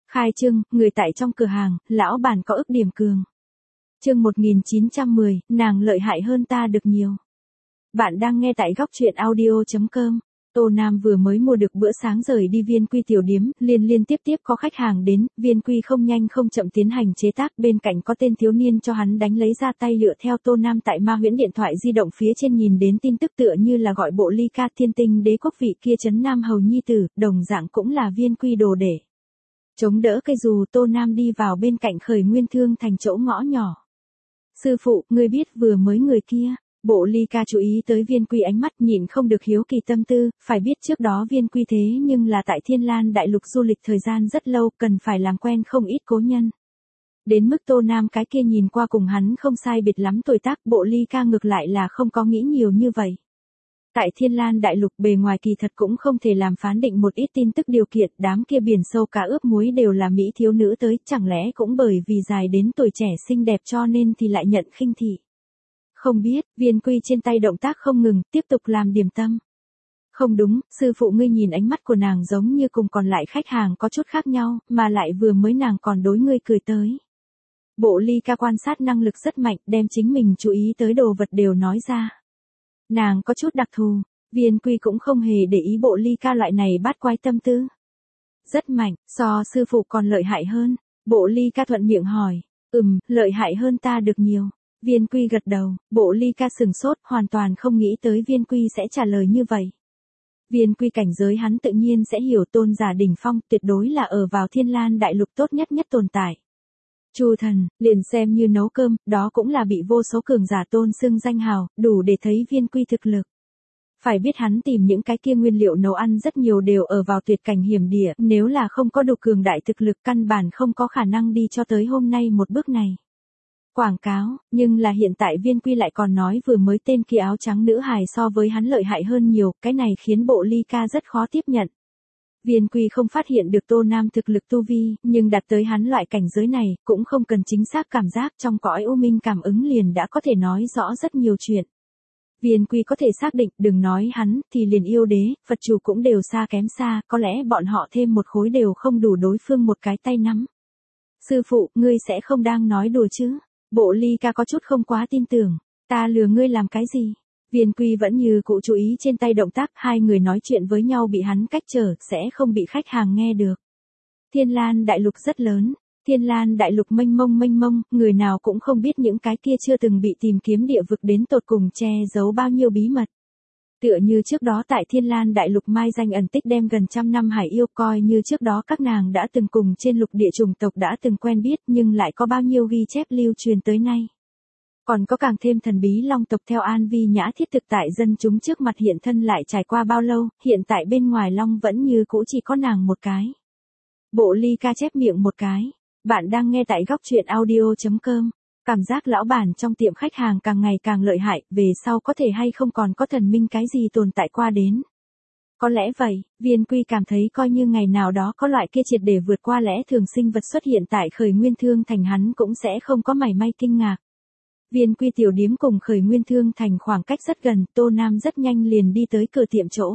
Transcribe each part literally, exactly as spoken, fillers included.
Khai trương, người tại trong cửa hàng, lão bản có ức điểm cường. Chương một nghìn chín trăm mười, nàng lợi hại hơn ta được nhiều. Bạn đang nghe tại góc truyện audio chấm com. Tô Nam vừa mới mua được bữa sáng rời đi Viên Quy tiểu điếm, liên liên tiếp tiếp có khách hàng đến, Viên Quy không nhanh không chậm tiến hành chế tác, bên cạnh có tên thiếu niên cho hắn đánh lấy ra tay lựa theo Tô Nam tại Ma Huyễn điện thoại di động phía trên nhìn đến tin tức tựa như là gọi bộ ly ca thiên tinh đế quốc vị kia trấn Nam hầu nhi tử, đồng dạng cũng là Viên Quy đồ để. Chống đỡ cây dù Tô Nam đi vào bên cạnh Khởi Nguyên Thương thành chỗ ngõ nhỏ. Sư phụ, ngươi biết vừa mới người kia. Bộ ly ca chú ý tới Viên Quy ánh mắt nhịn không được hiếu kỳ tâm tư, phải biết trước đó Viên Quy thế nhưng là tại Thiên Lan đại lục du lịch thời gian rất lâu, cần phải làm quen không ít cố nhân. Đến mức Tô Nam cái kia nhìn qua cùng hắn không sai biệt lắm tuổi tác, bộ ly ca ngược lại là không có nghĩ nhiều như vậy. Tại Thiên Lan đại lục bề ngoài kỳ thật cũng không thể làm phán định một ít tin tức điều kiện, đám kia biển sâu cá ướp muối đều là mỹ thiếu nữ tới, chẳng lẽ cũng bởi vì dài đến tuổi trẻ xinh đẹp cho nên thì lại nhận khinh thị. Không biết, Viên Quy trên tay động tác không ngừng, tiếp tục làm điểm tâm. Không đúng, sư phụ ngươi nhìn ánh mắt của nàng giống như cùng còn lại khách hàng có chút khác nhau, mà lại vừa mới nàng còn đối ngươi cười tới. Bộ ly ca quan sát năng lực rất mạnh, đem chính mình chú ý tới đồ vật đều nói ra. Nàng có chút đặc thù, Viên Quy cũng không hề để ý bộ ly ca loại này bát quái tâm tư. Rất mạnh, so sư phụ còn lợi hại hơn, bộ ly ca thuận miệng hỏi, ừm, lợi hại hơn ta được nhiều. Viên Quy gật đầu, bộ ly ca sừng sốt, hoàn toàn không nghĩ tới Viên Quy sẽ trả lời như vậy. Viên Quy cảnh giới hắn tự nhiên sẽ hiểu tôn giả đỉnh phong, tuyệt đối là ở vào Thiên Lan đại lục tốt nhất nhất tồn tại. Chu thần, liền xem như nấu cơm, đó cũng là bị vô số cường giả tôn xưng danh hào, đủ để thấy Viên Quy thực lực. Phải biết hắn tìm những cái kia nguyên liệu nấu ăn rất nhiều đều ở vào tuyệt cảnh hiểm địa, nếu là không có đủ cường đại thực lực căn bản không có khả năng đi cho tới hôm nay một bước này. Quảng cáo, nhưng là hiện tại Viên Quy lại còn nói vừa mới tên kia áo trắng nữ hài so với hắn lợi hại hơn nhiều, cái này khiến bộ ly ca rất khó tiếp nhận. Viên Quy không phát hiện được Tô Nam thực lực tu vi, nhưng đặt tới hắn loại cảnh giới này, cũng không cần chính xác cảm giác trong cõi u minh cảm ứng liền đã có thể nói rõ rất nhiều chuyện. Viên Quy có thể xác định, đừng nói hắn, thì liền yêu đế, Phật chủ cũng đều xa kém xa, có lẽ bọn họ thêm một khối đều không đủ đối phương một cái tay nắm. Sư phụ, ngươi sẽ không đang nói đùa chứ? Bộ ly ca có chút không quá tin tưởng, ta lừa ngươi làm cái gì? Viên Quy vẫn như cũ chú ý trên tay động tác, hai người nói chuyện với nhau bị hắn cách trở, sẽ không bị khách hàng nghe được. Thiên Lan đại lục rất lớn, Thiên Lan đại lục mênh mông mênh mông, người nào cũng không biết những cái kia chưa từng bị tìm kiếm địa vực đến tột cùng che giấu bao nhiêu bí mật. Tựa như trước đó tại Thiên Lan đại lục mai danh ẩn tích đem gần trăm năm hải yêu, coi như trước đó các nàng đã từng cùng trên lục địa chủng tộc đã từng quen biết, nhưng lại có bao nhiêu ghi chép lưu truyền tới nay. Còn có càng thêm thần bí long tộc theo An Vi Nhã thiết thực tại dân chúng trước mặt hiện thân lại trải qua bao lâu, hiện tại bên ngoài long vẫn như cũ chỉ có nàng một cái. Bộ ly ca chép miệng một cái, bạn đang nghe tại góc truyện audio chấm com. Cảm giác lão bản trong tiệm khách hàng càng ngày càng lợi hại, về sau có thể hay không còn có thần minh cái gì tồn tại qua đến. Có lẽ vậy, Viên Quy cảm thấy coi như ngày nào đó có loại kia triệt để vượt qua lẽ thường sinh vật xuất hiện tại Khởi Nguyên Thương thành hắn cũng sẽ không có mảy may kinh ngạc. Viên Quy tiểu điếm cùng Khởi Nguyên Thương thành khoảng cách rất gần, Tô Nam rất nhanh liền đi tới cửa tiệm chỗ.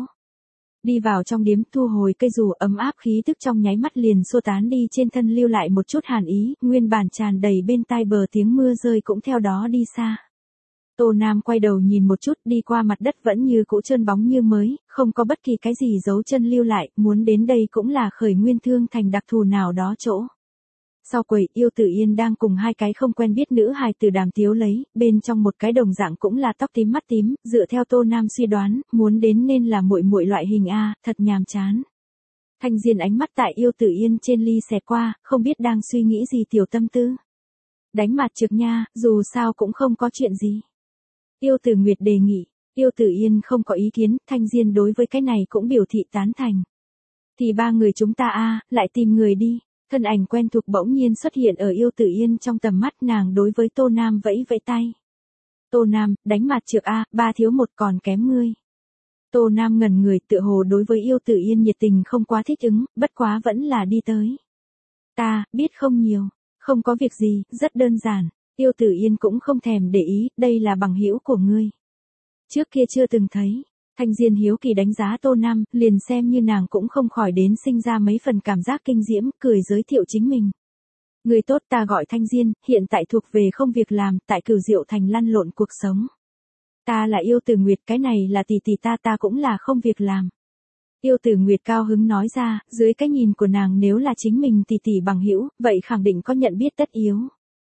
Đi vào trong điếm, thu hồi cây dù, ấm áp khí tức trong nháy mắt liền xua tán đi, trên thân lưu lại một chút hàn ý, nguyên bản tràn đầy bên tai bờ tiếng mưa rơi cũng theo đó đi xa. Tô Nam quay đầu nhìn một chút, đi qua mặt đất vẫn như cũ trơn bóng như mới, không có bất kỳ cái gì dấu chân lưu lại, muốn đến đây cũng là Khởi Nguyên Thương thành đặc thù nào đó chỗ. Sau quầy, Yêu Tử Yên đang cùng hai cái không quen biết nữ hài tử đàm tiếu lấy, bên trong một cái đồng dạng cũng là tóc tím mắt tím, dựa theo Tô Nam suy đoán, muốn đến nên là muội muội loại hình a, thật nhàm chán. Thanh Diên ánh mắt tại Yêu Tử Yên trên ly xẹt qua, không biết đang suy nghĩ gì tiểu tâm tư. Đánh mặt trực nha, dù sao cũng không có chuyện gì. Yêu Tử Nguyệt đề nghị, Yêu Tử Yên không có ý kiến, Thanh Diên đối với cái này cũng biểu thị tán thành. Thì ba người chúng ta a, lại tìm người đi. Thân ảnh quen thuộc bỗng nhiên xuất hiện ở Yêu Tử Yên trong tầm mắt, nàng đối với Tô Nam vẫy vẫy tay. Tô Nam, đánh mặt trược a, ba thiếu một còn kém ngươi. Tô Nam ngẩn người, tựa hồ đối với Yêu Tử Yên nhiệt tình không quá thích ứng, bất quá vẫn là đi tới. Ta, biết không nhiều, không có việc gì, rất đơn giản. Yêu Tử Yên cũng không thèm để ý, đây là bằng hữu của ngươi. Trước kia chưa từng thấy. Thanh Diên hiếu kỳ đánh giá Tô Nam, liền xem như nàng cũng không khỏi đến sinh ra mấy phần cảm giác kinh diễm, cười giới thiệu chính mình. Người tốt, ta gọi Thanh Diên, hiện tại thuộc về không việc làm, tại Cửu Diệu Thành lăn lộn cuộc sống. Ta là Yêu Tử Nguyệt, cái này là tỷ tỷ ta, ta cũng là không việc làm. Yêu Tử Nguyệt cao hứng nói ra, dưới cái nhìn của nàng nếu là chính mình tỷ tỷ bằng hữu, vậy khẳng định có nhận biết tất yếu.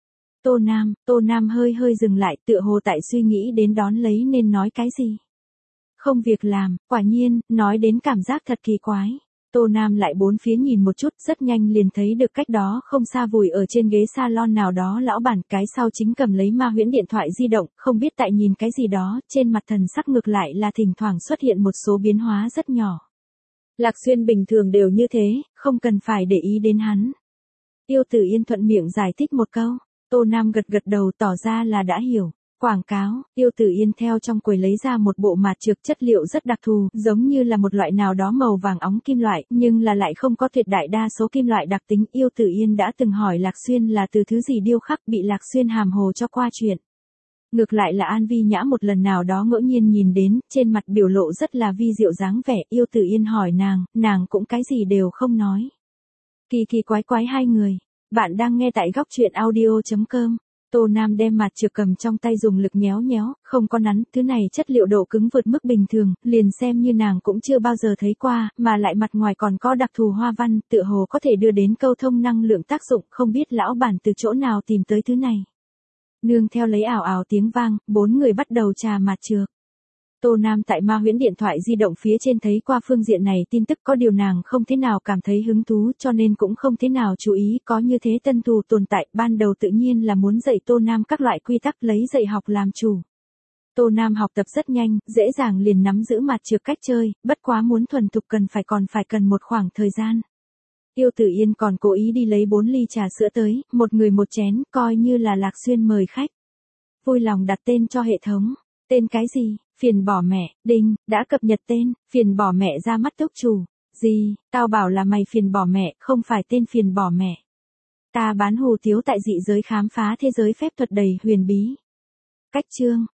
Tô Nam, Tô Nam hơi hơi dừng lại, tựa hồ tại suy nghĩ đến đón lấy nên nói cái gì. Không việc làm, quả nhiên, nói đến cảm giác thật kỳ quái. Tô Nam lại bốn phía nhìn một chút, rất nhanh liền thấy được cách đó không xa vùi ở trên ghế salon nào đó lão bản, cái sau chính cầm lấy ma huyễn điện thoại di động, không biết tại nhìn cái gì đó, trên mặt thần sắc ngược lại là thỉnh thoảng xuất hiện một số biến hóa rất nhỏ. Lạc Xuyên bình thường đều như thế, không cần phải để ý đến hắn. Yêu Tử Yên thuận miệng giải thích một câu, Tô Nam gật gật đầu tỏ ra là đã hiểu. Quảng cáo, Yêu Tử Yên theo trong quầy lấy ra một bộ mạt trược chất liệu rất đặc thù, giống như là một loại nào đó màu vàng óng kim loại, nhưng là lại không có tuyệt đại đa số kim loại đặc tính. Yêu Tử Yên đã từng hỏi Lạc Xuyên là từ thứ gì điêu khắc, bị Lạc Xuyên hàm hồ cho qua chuyện. Ngược lại là An Vi Nhã một lần nào đó ngẫu nhiên nhìn đến, trên mặt biểu lộ rất là vi diệu dáng vẻ. Yêu Tử Yên hỏi nàng, nàng cũng cái gì đều không nói. Kỳ kỳ quái quái hai người, bạn đang nghe tại góc truyện audio chấm com. Tô Nam đem mạt trược cầm trong tay dùng lực nhéo nhéo, không có nắn, thứ này chất liệu độ cứng vượt mức bình thường, liền xem như nàng cũng chưa bao giờ thấy qua, mà lại mặt ngoài còn có đặc thù hoa văn, tựa hồ có thể đưa đến câu thông năng lượng tác dụng, không biết lão bản từ chỗ nào tìm tới thứ này. Nương theo lấy ảo ảo tiếng vang, bốn người bắt đầu trà mạt trược. Tô Nam tại ma huyễn điện thoại di động phía trên thấy qua phương diện này tin tức, có điều nàng không thế nào cảm thấy hứng thú cho nên cũng không thế nào chú ý có như thế tân thù tồn tại, ban đầu tự nhiên là muốn dạy Tô Nam các loại quy tắc lấy dạy học làm chủ. Tô Nam học tập rất nhanh, dễ dàng liền nắm giữ mạt trược cách chơi, bất quá muốn thuần thục cần phải còn phải cần một khoảng thời gian. Yêu Tử Yên còn cố ý đi lấy bốn ly trà sữa tới, một người một chén, coi như là Lạc Xuyên mời khách. Vui lòng đặt tên cho hệ thống. Tên cái gì? Phiền bỏ mẹ, đinh, đã cập nhật tên, phiền bỏ mẹ ra mắt túc chủ. Gì, tao bảo là mày phiền bỏ mẹ, không phải tên phiền bỏ mẹ. Ta bán hủ tiếu tại dị giới khám phá thế giới phép thuật đầy huyền bí. Cách chương,